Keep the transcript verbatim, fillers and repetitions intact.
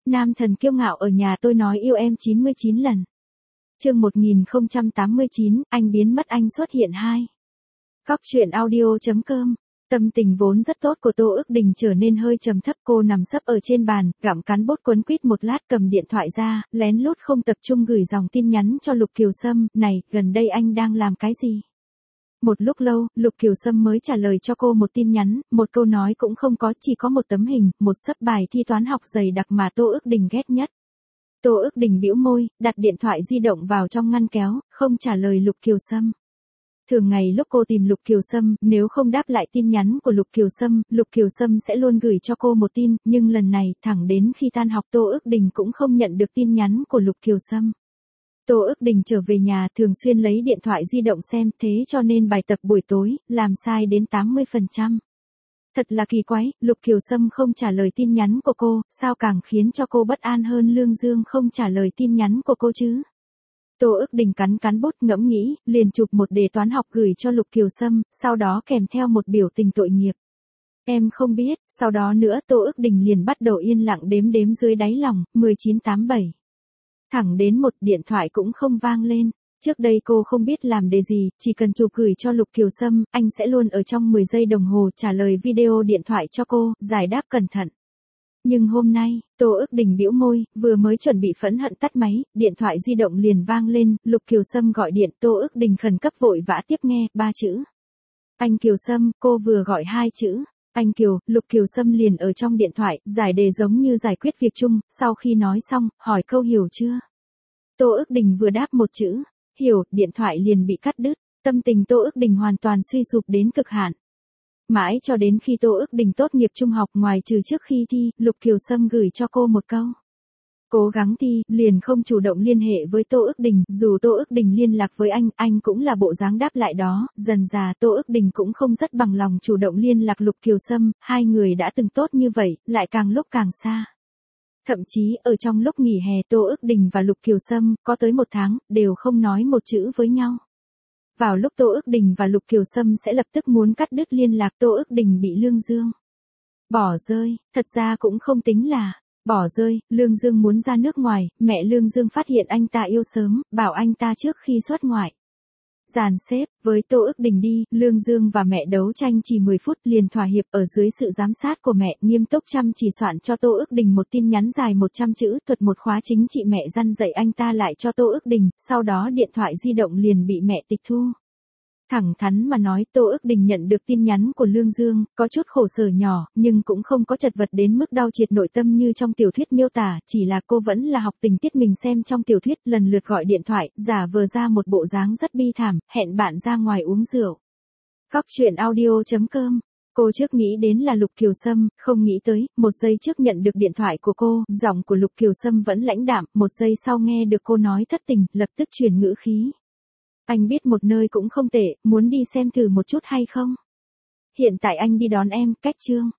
Nam thần kiêu ngạo ở nhà tôi nói yêu em chín mươi chín lần. Chương một nghìn không trăm tám mươi chín, anh biến mất anh xuất hiện hai. Góc truyện audio chấm com. Tâm tình vốn rất tốt của Tô Ước Đình trở nên hơi trầm thấp, cô nằm sấp ở trên bàn, gặm cán bút quấn quýt một lát cầm điện thoại ra, lén lút không tập trung gửi dòng tin nhắn cho Lục Kiều Sâm, này, gần đây anh đang làm cái gì? Một lúc lâu, Lục Kiều Sâm mới trả lời cho cô một tin nhắn, một câu nói cũng không có, chỉ có một tấm hình, một xấp bài thi toán học dày đặc mà Tô Ước Đình ghét nhất. Tô Ước Đình bĩu môi, đặt điện thoại di động vào trong ngăn kéo, không trả lời Lục Kiều Sâm. Thường ngày lúc cô tìm Lục Kiều Sâm, nếu không đáp lại tin nhắn của Lục Kiều Sâm, Lục Kiều Sâm sẽ luôn gửi cho cô một tin, nhưng lần này, thẳng đến khi tan học Tô Ước Đình cũng không nhận được tin nhắn của Lục Kiều Sâm. Tô Ước Đình trở về nhà thường xuyên lấy điện thoại di động xem, thế cho nên bài tập buổi tối, làm sai đến tám mươi phần trăm. Thật là kỳ quái, Lục Kiều Sâm không trả lời tin nhắn của cô, sao càng khiến cho cô bất an hơn Lương Dương không trả lời tin nhắn của cô chứ? Tô Ước Đình cắn cắn bút ngẫm nghĩ, liền chụp một đề toán học gửi cho Lục Kiều Sâm, sau đó kèm theo một biểu tình tội nghiệp. Em không biết, sau đó nữa Tô Ước Đình liền bắt đầu yên lặng đếm đếm dưới đáy lòng, mười chín tám bảy. Thẳng đến một điện thoại cũng không vang lên. Trước đây cô không biết làm đề gì, chỉ cần chụp gửi cho Lục Kiều Sâm, anh sẽ luôn ở trong mười giây đồng hồ trả lời video điện thoại cho cô, giải đáp cẩn thận. Nhưng hôm nay, Tô Ước Đình bĩu môi, vừa mới chuẩn bị phẫn hận tắt máy, điện thoại di động liền vang lên, Lục Kiều Sâm gọi điện, Tô Ước Đình khẩn cấp vội vã tiếp nghe, ba chữ. Anh Kiều Sâm, cô vừa gọi hai chữ. Anh Kiều, Lục Kiều Sâm liền ở trong điện thoại, giải đề giống như giải quyết việc chung, sau khi nói xong, hỏi câu hiểu chưa? Tô Ước Đình vừa đáp một chữ, hiểu, điện thoại liền bị cắt đứt, tâm tình Tô Ước Đình hoàn toàn suy sụp đến cực hạn. Mãi cho đến khi Tô Ước Đình tốt nghiệp trung học, ngoài trừ trước khi thi, Lục Kiều Sâm gửi cho cô một câu. Cố gắng thi, liền không chủ động liên hệ với Tô Ước Đình, dù Tô Ước Đình liên lạc với anh, anh cũng là bộ dáng đáp lại đó, dần dà Tô Ước Đình cũng không rất bằng lòng chủ động liên lạc Lục Kiều Sâm, hai người đã từng tốt như vậy, lại càng lúc càng xa. Thậm chí, ở trong lúc nghỉ hè Tô Ước Đình và Lục Kiều Sâm, có tới một tháng, đều không nói một chữ với nhau. Vào lúc Tô Ước Đình và Lục Kiều Sâm sẽ lập tức muốn cắt đứt liên lạc, Tô Ước Đình bị Lương Dương bỏ rơi, thật ra cũng không tính là bỏ rơi, Lương Dương muốn ra nước ngoài, mẹ Lương Dương phát hiện anh ta yêu sớm, bảo anh ta trước khi xuất ngoại dàn xếp, với Tô Ước Đình đi, Lương Dương và mẹ đấu tranh chỉ mười phút liền thỏa hiệp ở dưới sự giám sát của mẹ, nghiêm túc chăm chỉ soạn cho Tô Ước Đình một tin nhắn dài một trăm chữ, thuật một khóa chính trị mẹ răn dạy anh ta lại cho Tô Ước Đình, sau đó điện thoại di động liền bị mẹ tịch thu. Thẳng thắn mà nói, Tô Ước Đình nhận được tin nhắn của Lương Dương, có chút khổ sở nhỏ, nhưng cũng không có chật vật đến mức đau triệt nội tâm như trong tiểu thuyết miêu tả, chỉ là cô vẫn là học tình tiết mình xem trong tiểu thuyết, lần lượt gọi điện thoại, giả vờ ra một bộ dáng rất bi thảm, hẹn bạn ra ngoài uống rượu. Góc truyện audio chấm com. Cô trước nghĩ đến là Lục Kiều Sâm, không nghĩ tới, một giây trước nhận được điện thoại của cô, giọng của Lục Kiều Sâm vẫn lãnh đạm, một giây sau nghe được cô nói thất tình, lập tức chuyển ngữ khí. Anh biết một nơi cũng không tệ, muốn đi xem thử một chút hay không? Hiện tại anh đi đón em, cách Trương